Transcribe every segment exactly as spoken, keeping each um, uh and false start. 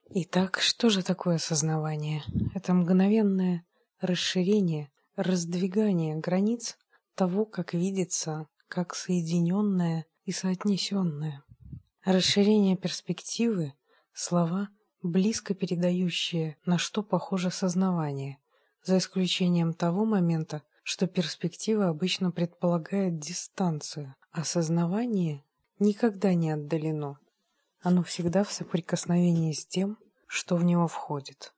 Итак, что же такое сознавание? Это мгновенное расширение, раздвигание границ того, как видится, как соединенное и соотнесенное. Расширение перспективы – слова, близко передающие, на что похоже сознавание, за исключением того момента, что перспектива обычно предполагает дистанцию, а сознавание никогда не отдалено. Оно всегда в соприкосновении с тем, что в него входит.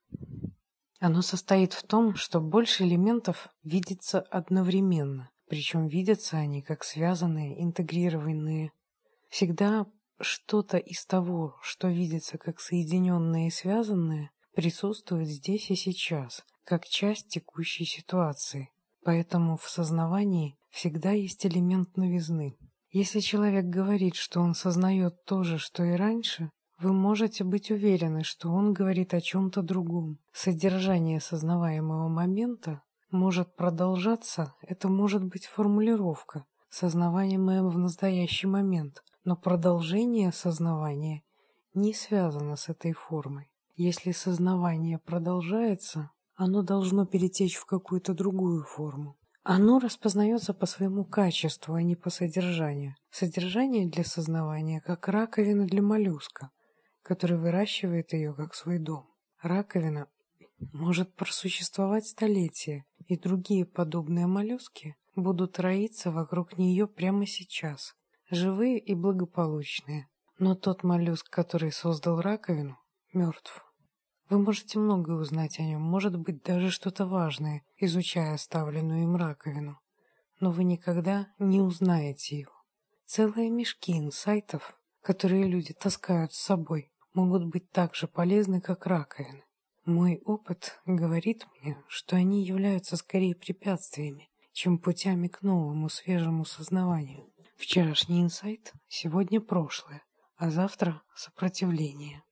Оно состоит в том, что больше элементов видится одновременно, причем видятся они как связанные, интегрированные. Всегда что-то из того, что видится как соединенное и связанное, присутствует здесь и сейчас, как часть текущей ситуации. Поэтому в сознавании всегда есть элемент новизны. Если человек говорит, что он сознает то же, что и раньше, вы можете быть уверены, что он говорит о чем-то другом. Содержание сознаваемого момента может продолжаться, это может быть формулировка, сознаваемая в настоящий момент, но продолжение сознавания не связано с этой формой. Если сознавание продолжается, оно должно перетечь в какую-то другую форму. Оно распознается по своему качеству, а не по содержанию. Содержание для сознавания как раковина для моллюска, который выращивает ее как свой дом. Раковина может просуществовать столетия, и другие подобные моллюски будут роиться вокруг нее прямо сейчас, живые и благополучные. Но тот моллюск, который создал раковину, мертв. Вы можете многое узнать о нем, может быть, даже что-то важное, изучая оставленную им раковину. Но вы никогда не узнаете его. Целые мешки инсайтов, которые люди таскают с собой, могут быть так же полезны, как раковины. Мой опыт говорит мне, что они являются скорее препятствиями, чем путями к новому, свежему сознаванию. Вчерашний инсайт, сегодня прошлое, а завтра сопротивление.